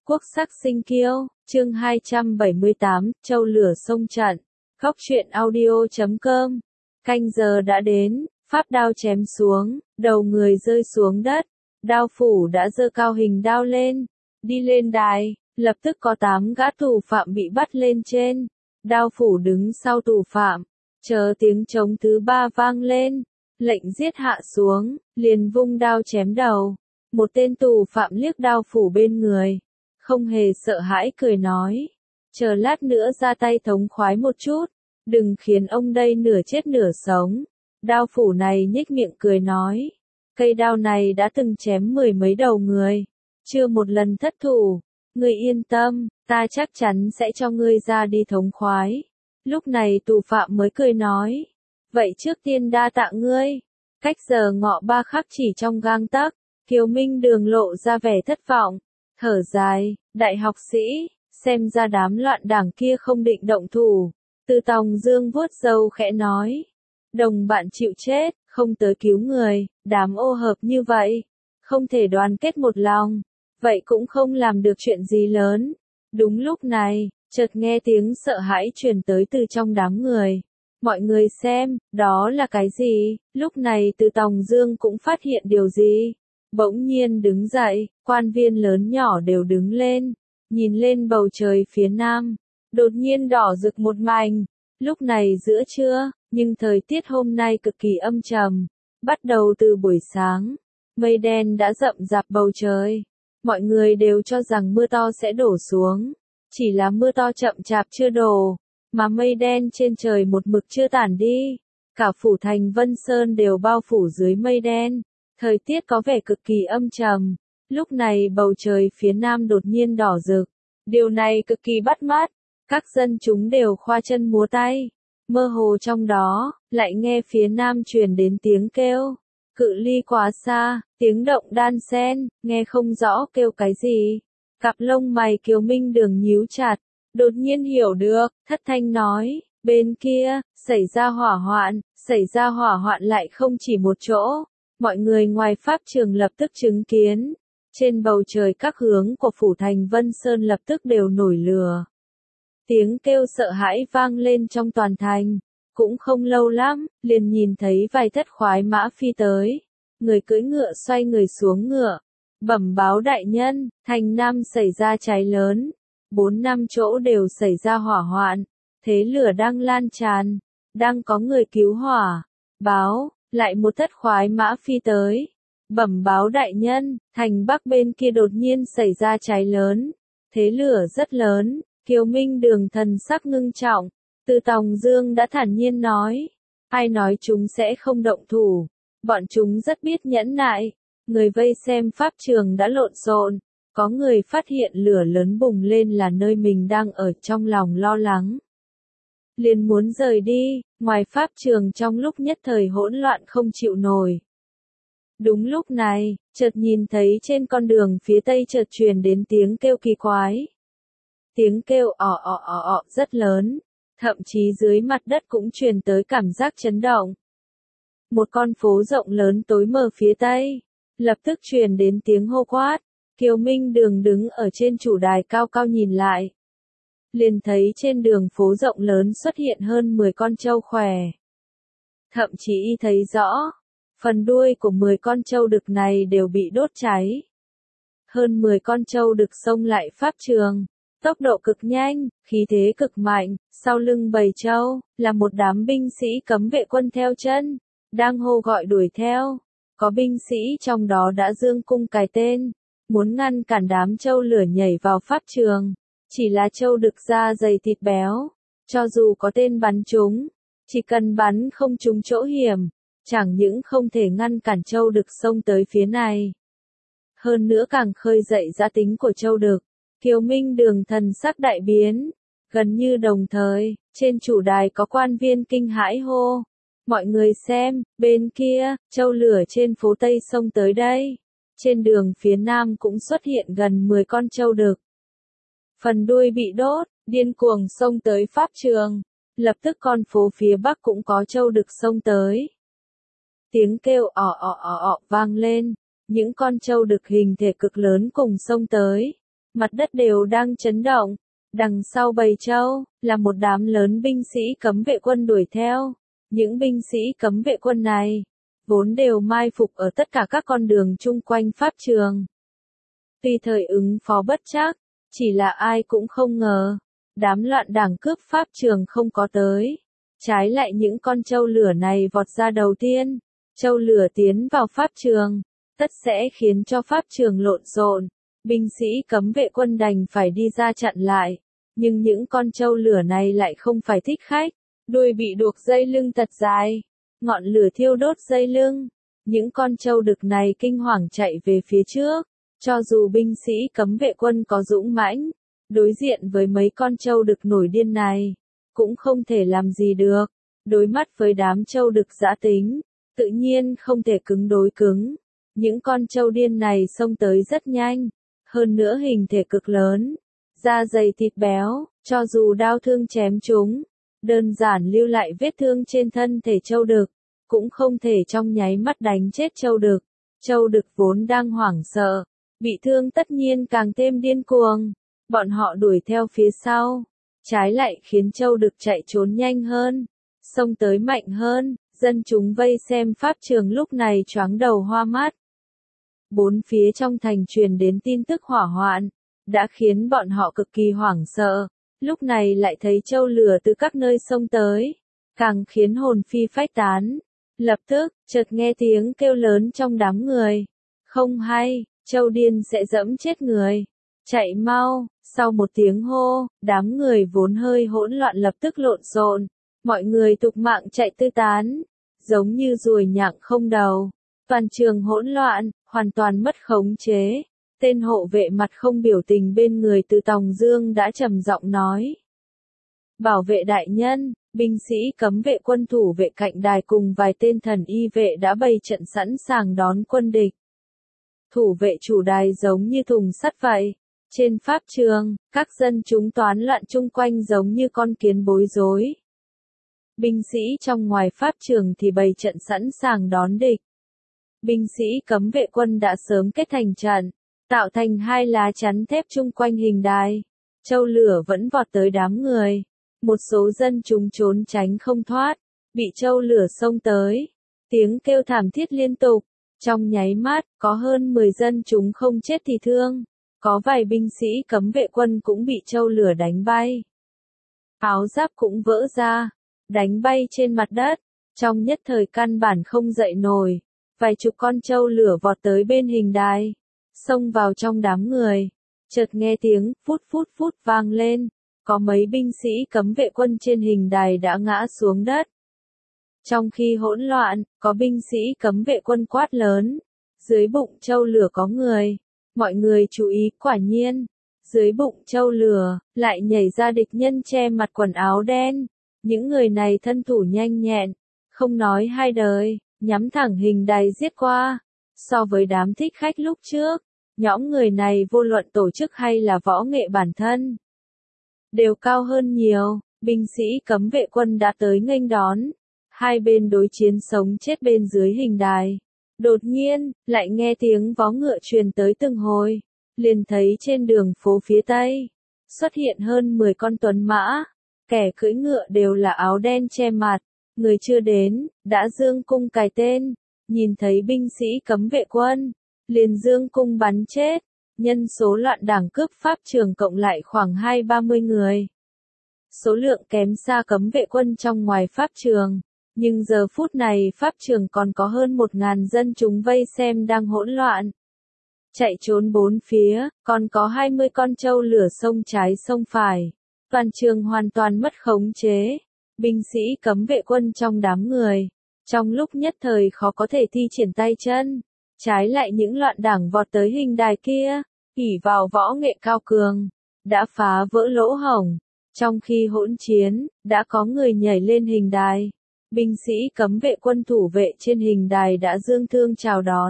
Quốc sắc sinh kiêu, chương 278, Châu lửa sông trận. Góc truyện audio.com. Canh giờ đã đến, pháp đao chém xuống, đầu người rơi xuống đất. Đao phủ đã giơ cao hình đao lên, đi lên đài, lập tức có 8 gã tù phạm bị bắt lên trên. Đao phủ đứng sau tù phạm, chờ tiếng trống thứ 3 vang lên, lệnh giết hạ xuống, liền vung đao chém đầu. Một tên tù phạm liếc đao phủ bên người, không hề sợ hãi cười nói, chờ lát nữa ra tay thống khoái một chút, đừng khiến ông đây nửa chết nửa sống. Đao phủ này nhếch miệng cười nói, cây đao này đã từng chém 10 mấy đầu người, chưa một lần thất thủ, ngươi yên tâm, ta chắc chắn sẽ cho ngươi ra đi thống khoái. Lúc này tù phạm mới cười nói, vậy trước tiên đa tạ ngươi. Cách giờ ngọ 3 khắc chỉ trong gang tấc, Kiều Minh Đường lộ ra vẻ thất vọng, thở dài, đại học sĩ, xem ra đám loạn đảng kia không định động thủ. Từ Tòng Dương vuốt râu khẽ nói, đồng bạn chịu chết, không tới cứu người, đám ô hợp như vậy, không thể đoàn kết một lòng, vậy cũng không làm được chuyện gì lớn. Đúng lúc này, chợt nghe tiếng sợ hãi truyền tới từ trong đám người. Mọi người xem, đó là cái gì? Lúc này Từ Tòng Dương cũng phát hiện điều gì. Bỗng nhiên đứng dậy, quan viên lớn nhỏ đều đứng lên, nhìn lên bầu trời phía nam, đột nhiên đỏ rực một mảnh. Lúc này giữa trưa, nhưng thời tiết hôm nay cực kỳ âm trầm. Bắt đầu từ buổi sáng, mây đen đã rậm rạp bầu trời. Mọi người đều cho rằng mưa to sẽ đổ xuống, chỉ là mưa to chậm chạp chưa đổ, mà mây đen trên trời một mực chưa tản đi. Cả phủ thành Vân Sơn đều bao phủ dưới mây đen. Thời tiết có vẻ cực kỳ âm trầm. Lúc này bầu trời phía nam đột nhiên đỏ rực. Điều này cực kỳ bắt mắt. Các dân chúng đều khoa chân múa tay. Mơ hồ trong đó, lại nghe phía nam truyền đến tiếng kêu. Cự ly quá xa, tiếng động đan xen, nghe không rõ kêu cái gì. Cặp lông mày Kiều Minh Đường nhíu chặt. Đột nhiên hiểu được, thất thanh nói, bên kia, xảy ra hỏa hoạn lại không chỉ một chỗ. Mọi người ngoài pháp trường lập tức chứng kiến. Trên bầu trời các hướng của phủ thành Vân Sơn lập tức đều nổi lửa. Tiếng kêu sợ hãi vang lên trong toàn thành. Cũng không lâu lắm, liền nhìn thấy vài thất khoái mã phi tới. Người cưỡi ngựa xoay người xuống ngựa. Bẩm báo đại nhân, thành Nam xảy ra cháy lớn. 4-5 chỗ đều xảy ra hỏa hoạn. Thế lửa đang lan tràn. Đang có người cứu hỏa. Báo, lại một thất khoái mã phi tới. Bẩm báo đại nhân, thành Bắc bên kia đột nhiên xảy ra cháy lớn. Thế lửa rất lớn. Kiều Minh Đường thần sắc ngưng trọng. Từ Tòng Dương đã thản nhiên nói. Ai nói chúng sẽ không động thủ. Bọn chúng rất biết nhẫn nại. Người vây xem pháp trường đã lộn xộn. Có người phát hiện lửa lớn bùng lên là nơi mình đang ở, trong lòng lo lắng. Liền muốn rời đi, ngoài pháp trường trong lúc nhất thời hỗn loạn không chịu nổi. Đúng lúc này, chợt nhìn thấy trên con đường phía tây chợt truyền đến tiếng kêu kỳ quái. Tiếng kêu ọ rất lớn, thậm chí dưới mặt đất cũng truyền tới cảm giác chấn động. Một con phố rộng lớn tối mờ phía tây, lập tức truyền đến tiếng hô quát. Kiều Minh Đường đứng ở trên chủ đài cao cao nhìn lại. Liền thấy trên đường phố rộng lớn xuất hiện hơn 10 con trâu khỏe. Thậm chí thấy rõ, phần đuôi của 10 con trâu đực này đều bị đốt cháy. Hơn 10 con trâu đực xông lại pháp trường, tốc độ cực nhanh, khí thế cực mạnh, sau lưng bầy trâu, là một đám binh sĩ cấm vệ quân theo chân, đang hô gọi đuổi theo. Có binh sĩ trong đó đã giương cung cài tên, muốn ngăn cản đám trâu lửa nhảy vào pháp trường. Chỉ là trâu đực da dày thịt béo, cho dù có tên bắn trúng, chỉ cần bắn không trúng chỗ hiểm, chẳng những không thể ngăn cản trâu đực xông tới phía này. Hơn nữa càng khơi dậy dã tính của trâu đực. Kiều Minh Đường thần sắc đại biến, gần như đồng thời, trên chủ đài có quan viên kinh hãi hô. Mọi người xem, bên kia, trâu lửa trên phố Tây xông tới đây. Trên đường phía nam cũng xuất hiện gần 10 con trâu đực. Phần đuôi bị đốt, điên cuồng xông tới pháp trường. Lập tức con phố phía bắc cũng có trâu đực xông tới. Tiếng kêu vang lên. Những con trâu đực hình thể cực lớn cùng xông tới. mặt đất đều đang chấn động. Đằng sau bầy trâu, là một đám lớn binh sĩ cấm vệ quân đuổi theo. Những binh sĩ cấm vệ quân này, vốn đều mai phục ở tất cả các con đường chung quanh pháp trường. Tuy thời ứng phó bất trắc, chỉ là ai cũng không ngờ, đám loạn đảng cướp pháp trường không có tới. Trái lại những con trâu lửa này vọt ra đầu tiên. Trâu lửa tiến vào pháp trường, tất sẽ khiến cho pháp trường lộn xộn. Binh sĩ cấm vệ quân đành phải đi ra chặn lại. Nhưng những con trâu lửa này lại không phải thích khách. Đuôi bị buộc dây lưng thật dài. Ngọn lửa thiêu đốt dây lưng. Những con trâu đực này kinh hoàng chạy về phía trước. Cho dù binh sĩ cấm vệ quân có dũng mãnh, đối diện với mấy con trâu đực nổi điên này, cũng không thể làm gì được. Đối mắt với đám trâu đực dã tính, tự nhiên không thể cứng đối cứng. Những con trâu điên này xông tới rất nhanh, hơn nữa hình thể cực lớn, da dày thịt béo, cho dù đao thương chém chúng, đơn giản lưu lại vết thương trên thân thể trâu đực, cũng không thể trong nháy mắt đánh chết trâu đực. Trâu đực vốn đang hoảng sợ, bị thương tất nhiên càng thêm điên cuồng, bọn họ đuổi theo phía sau, trái lại khiến trâu đực chạy trốn nhanh hơn, xông tới mạnh hơn. Dân chúng vây xem pháp trường lúc này choáng đầu hoa mắt. Bốn phía trong thành truyền đến tin tức hỏa hoạn, đã khiến bọn họ cực kỳ hoảng sợ. Lúc này lại thấy trâu lửa từ các nơi xông tới, càng khiến hồn phi phách tán. Lập tức, chợt nghe tiếng kêu lớn trong đám người. Không hay, trâu điên sẽ giẫm chết người. Chạy mau, sau một tiếng hô, đám người vốn hơi hỗn loạn lập tức lộn xộn. Mọi người tục mạng chạy tứ tán, giống như ruồi nhặng không đầu. Toàn trường hỗn loạn, hoàn toàn mất khống chế. Tên hộ vệ mặt không biểu tình bên người Từ Tòng Dương đã trầm giọng nói. Bảo vệ đại nhân, binh sĩ cấm vệ quân thủ vệ cạnh đài cùng vài tên thần y vệ đã bày trận sẵn sàng đón quân địch. Thủ vệ chủ đài giống như thùng sắt vậy. Trên pháp trường, các dân chúng toán loạn chung quanh giống như con kiến bối rối. Binh sĩ trong ngoài pháp trường thì bày trận sẵn sàng đón địch. Binh sĩ cấm vệ quân đã sớm kết thành trận, tạo thành hai lá chắn thép chung quanh hình đài. Trâu lửa vẫn vọt tới đám người. Một số dân chúng trốn tránh không thoát, bị trâu lửa xông tới. Tiếng kêu thảm thiết liên tục. Trong nháy mắt, có hơn 10 dân chúng không chết thì thương. Có vài binh sĩ cấm vệ quân cũng bị trâu lửa đánh bay. Áo giáp cũng vỡ ra, đánh bay trên mặt đất. Trong nhất thời căn bản không dậy nổi. Vài chục con trâu lửa vọt tới bên hình đài, xông vào trong đám người. Chợt nghe tiếng phút phút phút vang lên, có mấy binh sĩ cấm vệ quân trên hình đài đã ngã xuống đất. Trong khi hỗn loạn, có binh sĩ cấm vệ quân quát lớn, dưới bụng trâu lửa có người. Mọi người chú ý, quả nhiên, dưới bụng trâu lửa lại nhảy ra địch nhân che mặt quần áo đen. Những người này thân thủ nhanh nhẹn, không nói hai lời, nhắm thẳng hình đài giết qua. So với đám thích khách lúc trước, nhóm người này vô luận tổ chức hay là võ nghệ bản thân, đều cao hơn nhiều. Binh sĩ cấm vệ quân đã tới nghênh đón. Hai bên đối chiến sống chết bên dưới hình đài. Đột nhiên, lại nghe tiếng vó ngựa truyền tới từng hồi. Liền thấy trên đường phố phía Tây, xuất hiện hơn 10 con tuấn mã. Kẻ cưỡi ngựa đều là áo đen che mặt. Người chưa đến, đã giương cung cài tên. Nhìn thấy binh sĩ cấm vệ quân, liền giương cung bắn chết. Nhân số loạn đảng cướp pháp trường cộng lại khoảng 20-30 người. Số lượng kém xa cấm vệ quân trong ngoài pháp trường. Nhưng giờ phút này pháp trường còn có hơn 1.000 dân chúng vây xem đang hỗn loạn. Chạy trốn bốn phía, còn có 20 con trâu lửa xông trái xông phải. Toàn trường hoàn toàn mất khống chế. Binh sĩ cấm vệ quân trong đám người, trong lúc nhất thời khó có thể thi triển tay chân. Trái lại những loạn đảng vọt tới hình đài kia, ỷ vào võ nghệ cao cường, đã phá vỡ lỗ hổng. Trong khi hỗn chiến, đã có người nhảy lên hình đài. Binh sĩ cấm vệ quân thủ vệ trên hình đài đã dương thương chào đón.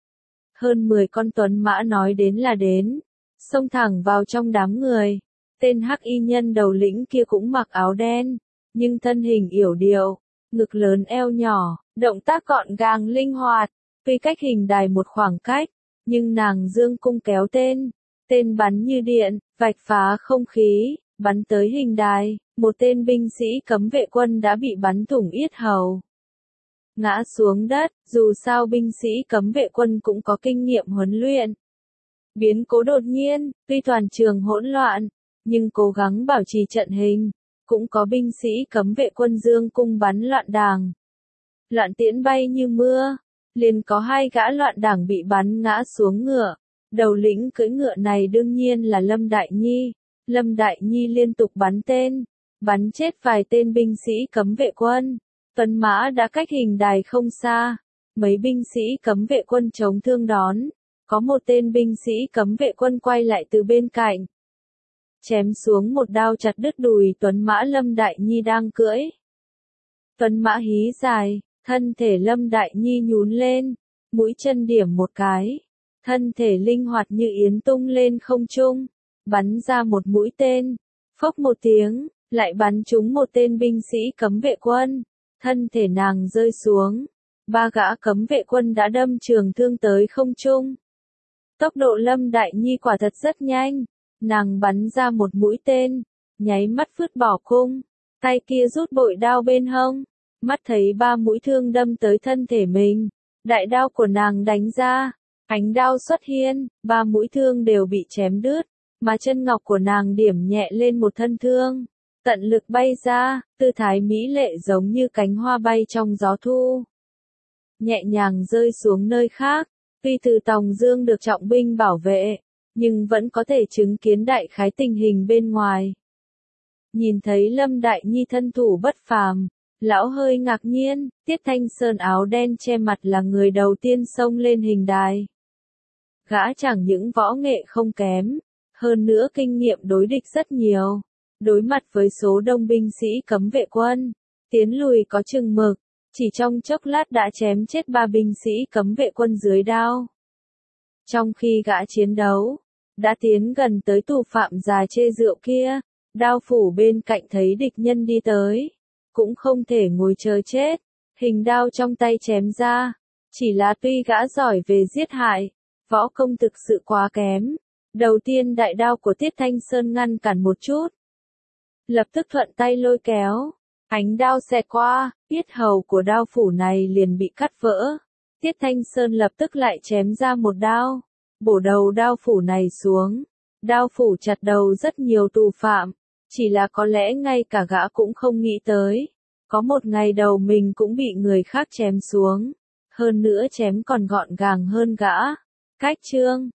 Hơn 10 con tuấn mã nói đến là đến, xông thẳng vào trong đám người. Tên hắc y nhân đầu lĩnh kia cũng mặc áo đen, nhưng thân hình yểu điệu, ngực lớn eo nhỏ, động tác gọn gàng linh hoạt. Tuy cách hình đài một khoảng cách, nhưng nàng dương cung kéo tên, Tên bắn như điện, vạch phá không khí, bắn tới hình đài, một tên binh sĩ cấm vệ quân đã bị bắn thủng yết hầu. Ngã xuống đất, dù sao binh sĩ cấm vệ quân cũng có kinh nghiệm huấn luyện. Biến cố đột nhiên, tuy toàn trường hỗn loạn, nhưng cố gắng bảo trì trận hình, cũng có binh sĩ cấm vệ quân dương cung bắn loạn đàng. Loạn tiễn bay như mưa, liền có 2 gã loạn đảng bị bắn ngã xuống ngựa. Đầu lĩnh cưỡi ngựa này đương nhiên là Lâm Đại Nhi. Lâm Đại Nhi liên tục bắn tên, bắn chết vài tên binh sĩ cấm vệ quân. Tuấn mã đã cách hình đài không xa, mấy binh sĩ cấm vệ quân chống thương đón. Có một tên binh sĩ cấm vệ quân quay lại từ bên cạnh, chém xuống một đao chặt đứt đùi tuấn mã Lâm Đại Nhi đang cưỡi. Tuấn mã hí dài, thân thể Lâm Đại Nhi nhún lên, mũi chân điểm một cái, thân thể linh hoạt như yến tung lên không trung, bắn ra một mũi tên, phốc một tiếng, lại bắn trúng một tên binh sĩ cấm vệ quân, thân thể nàng rơi xuống, 3 gã cấm vệ quân đã đâm trường thương tới không trung. Tốc độ Lâm Đại Nhi quả thật rất nhanh, nàng bắn ra một mũi tên, nháy mắt vứt bỏ cung, tay kia rút bội đao bên hông, mắt thấy 3 mũi thương đâm tới thân thể mình, đại đao của nàng đánh ra, ánh đao xuất hiện, 3 mũi thương đều bị chém đứt, mà chân ngọc của nàng điểm nhẹ lên một thân thương, tận lực bay ra, tư thái mỹ lệ giống như cánh hoa bay trong gió thu, nhẹ nhàng rơi xuống nơi khác. Tuy từ Tòng Dương được trọng binh bảo vệ, nhưng vẫn có thể chứng kiến đại khái tình hình bên ngoài. Nhìn thấy Lâm Đại Nhi thân thủ bất phàm, lão hơi ngạc nhiên, Tiết Thanh Sơn áo đen che mặt là người đầu tiên xông lên hình đài. Gã chẳng những võ nghệ không kém, hơn nữa kinh nghiệm đối địch rất nhiều. Đối mặt với số đông binh sĩ cấm vệ quân, tiến lùi có chừng mực. Chỉ trong chốc lát đã chém chết 3 binh sĩ cấm vệ quân dưới đao. Trong khi gã chiến đấu, đã tiến gần tới tù phạm già chê rượu kia, đao phủ bên cạnh thấy địch nhân đi tới, cũng không thể ngồi chờ chết, hình đao trong tay chém ra, chỉ là tuy gã giỏi về giết hại, võ công thực sự quá kém. Đầu tiên đại đao của Tiết Thanh Sơn ngăn cản một chút, lập tức thuận tay lôi kéo. Ánh đao xẹt qua, yết hầu của đao phủ này liền bị cắt vỡ. Tiết Thanh Sơn lập tức lại chém ra một đao, bổ đầu đao phủ này xuống. Đao phủ chặt đầu rất nhiều tù phạm, chỉ là có lẽ ngay cả gã cũng không nghĩ tới. Có một ngày đầu mình cũng bị người khác chém xuống, hơn nữa chém còn gọn gàng hơn gã. Cách chương